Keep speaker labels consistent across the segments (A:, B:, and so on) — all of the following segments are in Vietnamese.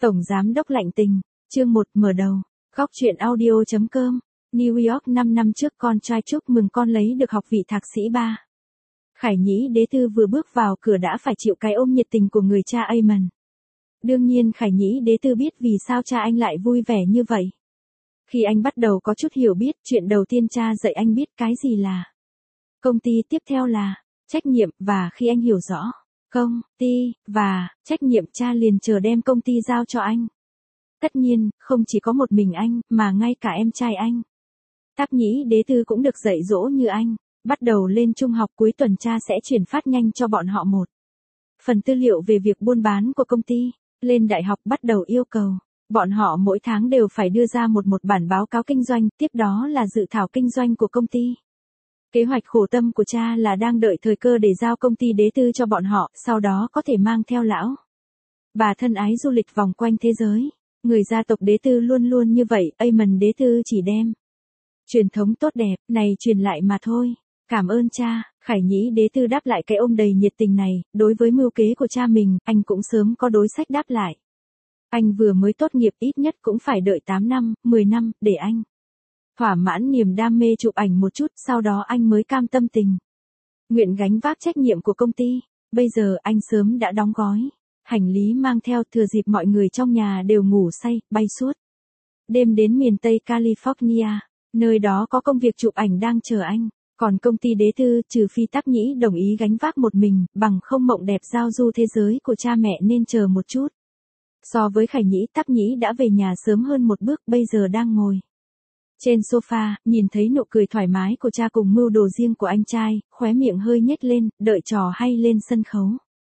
A: Tổng Giám đốc lạnh tình, chương 1 mở đầu, góc truyện audio.com, New York 5 năm trước con trai chúc mừng con lấy được học vị thạc sĩ 3. Khải Nhĩ đế tư vừa bước vào cửa đã phải chịu cái ôm nhiệt tình của người cha Amon. Đương nhiên Khải Nhĩ đế tư biết vì sao cha anh lại vui vẻ như vậy. Khi anh bắt đầu có chút hiểu biết, chuyện đầu tiên cha dạy anh biết cái gì là công ty, tiếp theo là trách nhiệm, và khi anh hiểu rõ công ty và trách nhiệm, cha liền chờ đem công ty giao cho anh. Tất nhiên, không chỉ có một mình anh, mà ngay cả em trai anh. Táp Nhĩ đế tư cũng được dạy dỗ như anh. Bắt đầu lên trung học, cuối tuần cha sẽ chuyển phát nhanh cho bọn họ một phần tư liệu về việc buôn bán của công ty. Lên đại học bắt đầu yêu cầu bọn họ mỗi tháng đều phải đưa ra một bản báo cáo kinh doanh, tiếp đó là dự thảo kinh doanh của công ty. Kế hoạch khổ tâm của cha là đang đợi thời cơ để giao công ty đế tư cho bọn họ, sau đó có thể mang theo lão bà thân ái du lịch vòng quanh thế giới. Người gia tộc đế tư luôn luôn như vậy, Amon đế tư chỉ đem truyền thống tốt đẹp này truyền lại mà thôi. Cảm ơn cha, Khải Nhĩ đế tư đáp lại cái ôm đầy nhiệt tình này. Đối với mưu kế của cha mình, anh cũng sớm có đối sách đáp lại. Anh vừa mới tốt nghiệp, ít nhất cũng phải đợi 8 năm, 10 năm, để anh thỏa mãn niềm đam mê chụp ảnh một chút, sau đó anh mới cam tâm tình nguyện gánh vác trách nhiệm của công ty. Bây giờ anh sớm đã đóng gói hành lý mang theo, thừa dịp mọi người trong nhà đều ngủ say, bay suốt đêm đến miền Tây California. Nơi đó có công việc chụp ảnh đang chờ anh. Còn công ty đế tư, trừ phi Táp Nhĩ đồng ý gánh vác một mình, bằng không mộng đẹp giao du thế giới của cha mẹ nên chờ một chút. So với Khải Nhĩ, Táp Nhĩ đã về nhà sớm hơn một bước, bây giờ đang ngồi trên sofa, nhìn thấy nụ cười thoải mái của cha cùng mưu đồ riêng của anh trai, khóe miệng hơi nhếch lên, đợi trò hay lên sân khấu.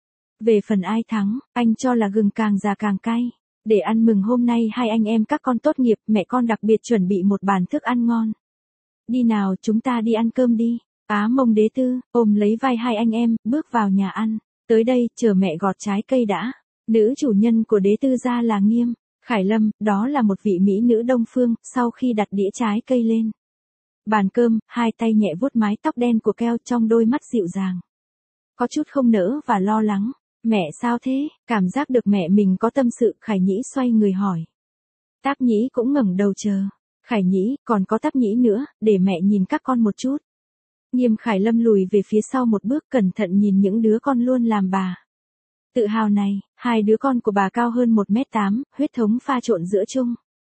A: Về phần ai thắng, anh cho là gừng càng già càng cay. Để ăn mừng hôm nay hai anh em các con tốt nghiệp, mẹ con đặc biệt chuẩn bị một bàn thức ăn ngon. Đi nào, chúng ta đi ăn cơm đi. Á Mông đế tư ôm lấy vai hai anh em, bước vào nhà ăn. Tới đây, chờ mẹ gọt trái cây đã. Nữ chủ nhân của đế tư gia là Nghiêm Khải Lâm, đó là một vị mỹ nữ Đông phương. Sau khi đặt đĩa trái cây lên bàn cơm, hai tay nhẹ vuốt mái tóc đen của Keo, trong đôi mắt dịu dàng có chút không nỡ và lo lắng. Mẹ sao thế? Cảm giác được mẹ mình có tâm sự, Khải Nhĩ xoay người hỏi. Táp Nhĩ cũng ngẩng đầu chờ. Khải Nhĩ, còn có Táp Nhĩ nữa, để mẹ nhìn các con một chút. Nghiêm Khải Lâm lùi về phía sau một bước, cẩn thận nhìn những đứa con luôn làm bà tự hào này. Hai đứa con của bà cao hơn 1m8, huyết thống pha trộn giữa Trung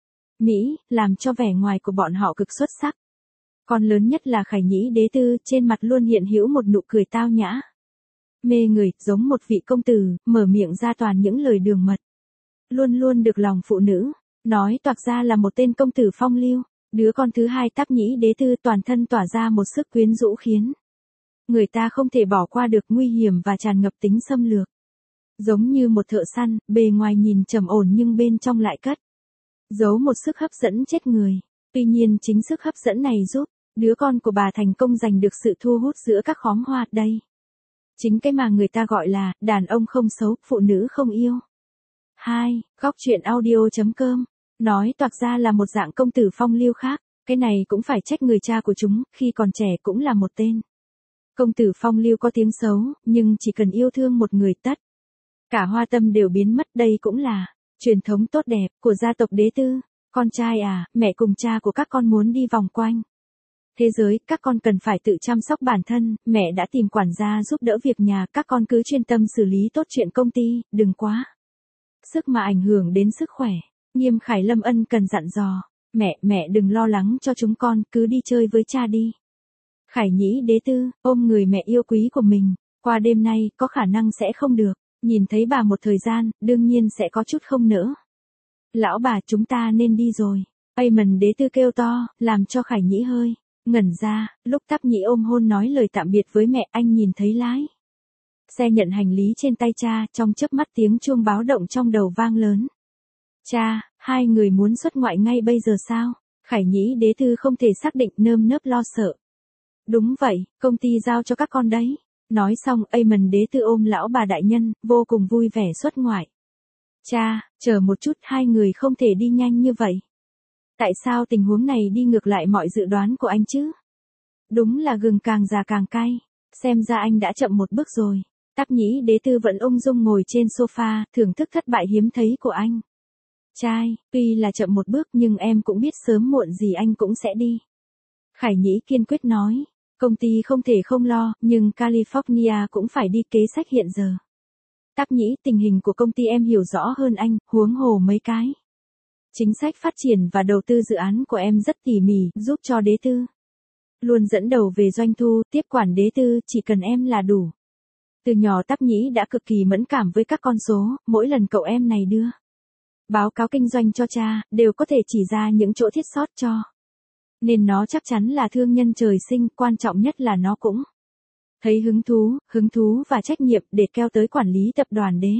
A: Mỹ, làm cho vẻ ngoài của bọn họ cực xuất sắc. Con lớn nhất là Khải Nhĩ đế tư, trên mặt luôn hiện hữu một nụ cười tao nhã mê người, giống một vị công tử, mở miệng ra toàn những lời đường mật. Luôn luôn được lòng phụ nữ, nói toạc ra là một tên công tử phong lưu. Đứa con thứ hai Táp Nhĩ đế tư toàn thân tỏa ra một sức quyến rũ khiến người ta không thể bỏ qua được, nguy hiểm và tràn ngập tính xâm lược. Giống như một thợ săn, bề ngoài nhìn trầm ổn nhưng bên trong lại cất giấu một sức hấp dẫn chết người. Tuy nhiên chính sức hấp dẫn này giúp đứa con của bà thành công giành được sự thu hút giữa các khóm hoa đây. Chính cái mà người ta gọi là, đàn ông không xấu, phụ nữ không yêu. 2. Góc truyện audio.com. Nói toạc ra là một dạng công tử phong lưu khác. Cái này cũng phải trách người cha của chúng, khi còn trẻ cũng là một tên công tử phong lưu có tiếng xấu, nhưng chỉ cần yêu thương một người tất cả hoa tâm đều biến mất. Đây cũng là truyền thống tốt đẹp của gia tộc đế tư. Con trai à, mẹ cùng cha của các con muốn đi vòng quanh thế giới, các con cần phải tự chăm sóc bản thân. Mẹ đã tìm quản gia giúp đỡ việc nhà, các con cứ chuyên tâm xử lý tốt chuyện công ty, đừng quá sức mà ảnh hưởng đến sức khỏe. Nghiêm Khải Lâm ân cần dặn dò. Mẹ đừng lo lắng cho chúng con, cứ đi chơi với cha đi. Khải Nhĩ đế tư ôm người mẹ yêu quý của mình. Qua đêm nay, có khả năng sẽ không được nhìn thấy bà một thời gian, đương nhiên sẽ có chút không nỡ. Lão bà, chúng ta nên đi rồi. Amon đế tư kêu to, làm cho Khải Nhĩ hơi ngẩn ra. Lúc Táp Nhĩ ôm hôn nói lời tạm biệt với mẹ, anh nhìn thấy lái xe nhận hành lý trên tay cha, trong chớp mắt tiếng chuông báo động trong đầu vang lớn. Cha, hai người muốn xuất ngoại ngay bây giờ sao? Khải Nhĩ đế tư không thể xác định, nơm nớp lo sợ. Đúng vậy, công ty giao cho các con đấy. Nói xong, Amon đế tư ôm lão bà đại nhân, vô cùng vui vẻ xuất ngoại. Cha, chờ một chút, hai người không thể đi nhanh như vậy. Tại sao tình huống này đi ngược lại mọi dự đoán của anh chứ? Đúng là gừng càng già càng cay. Xem ra anh đã chậm một bước rồi. Táp Nhĩ đế tư vẫn ung dung ngồi trên sofa, thưởng thức thất bại hiếm thấy của anh. Trai, tuy là chậm một bước nhưng em cũng biết sớm muộn gì anh cũng sẽ đi. Khải Nhĩ kiên quyết nói, công ty không thể không lo, nhưng California cũng phải đi kế sách hiện giờ. Táp Nhĩ, tình hình của công ty em hiểu rõ hơn anh, huống hồ mấy cái. Chính sách phát triển và đầu tư dự án của em rất tỉ mỉ, giúp cho đế tư. Luôn dẫn đầu về doanh thu, tiếp quản đế tư, chỉ cần em là đủ. Từ nhỏ Táp Nhĩ đã cực kỳ mẫn cảm với các con số, mỗi lần cậu em này đưa báo cáo kinh doanh cho cha, đều có thể chỉ ra những chỗ thiết sót cho. Nên nó chắc chắn là thương nhân trời sinh, quan trọng nhất là nó cũng thấy hứng thú và trách nhiệm để kéo tới quản lý tập đoàn đế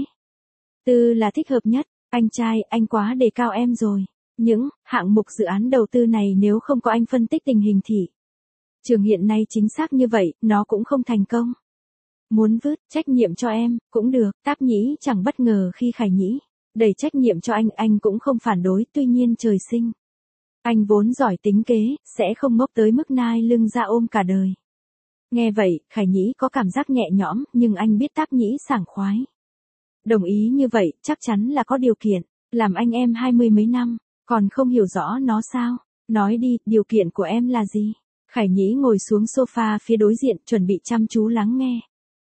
A: tư là thích hợp nhất. Anh trai, anh quá đề cao em rồi. Những hạng mục dự án đầu tư này nếu không có anh phân tích tình hình thì trường hiện nay chính xác như vậy, nó cũng không thành công. Muốn vứt trách nhiệm cho em, cũng được. Táp Nhĩ chẳng bất ngờ khi Khải Nhĩ đẩy trách nhiệm cho anh cũng không phản đối, tuy nhiên trời sinh. Anh vốn giỏi tính kế, sẽ không ngốc tới mức nai lưng ra ôm cả đời. Nghe vậy, Khải Nhĩ có cảm giác nhẹ nhõm, nhưng anh biết Táp Nhĩ sảng khoái. Đồng ý như vậy, chắc chắn là có điều kiện. Làm anh em 20 mấy năm, còn không hiểu rõ nó sao? Nói đi, điều kiện của em là gì? Khải Nhĩ ngồi xuống sofa phía đối diện, chuẩn bị chăm chú lắng nghe.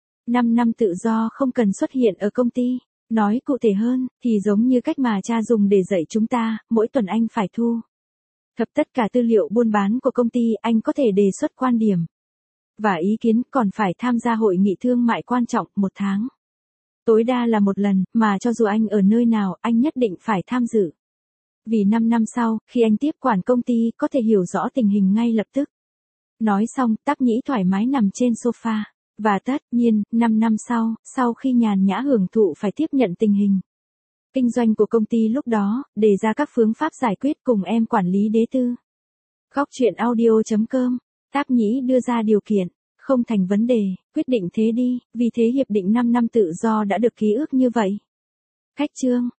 A: 5 năm tự do không cần xuất hiện ở công ty. Nói cụ thể hơn, thì giống như cách mà cha dùng để dạy chúng ta, mỗi tuần anh phải thu thập tất cả tư liệu buôn bán của công ty, anh có thể đề xuất quan điểm và ý kiến, còn phải tham gia hội nghị thương mại quan trọng 1 tháng. Tối đa là 1 lần, mà cho dù anh ở nơi nào, anh nhất định phải tham dự. Vì 5 năm sau, khi anh tiếp quản công ty, có thể hiểu rõ tình hình ngay lập tức. Nói xong, Táp Nhĩ thoải mái nằm trên sofa. Và tất nhiên, 5 năm sau khi nhàn nhã hưởng thụ phải tiếp nhận tình hình kinh doanh của công ty lúc đó, đề ra các phương pháp giải quyết cùng em quản lý đế tư. Góc truyện audio.com, Táp Nhĩ đưa ra điều kiện, không thành vấn đề, quyết định thế đi, vì thế hiệp định 5 năm tự do đã được ký ước như vậy. Cách chương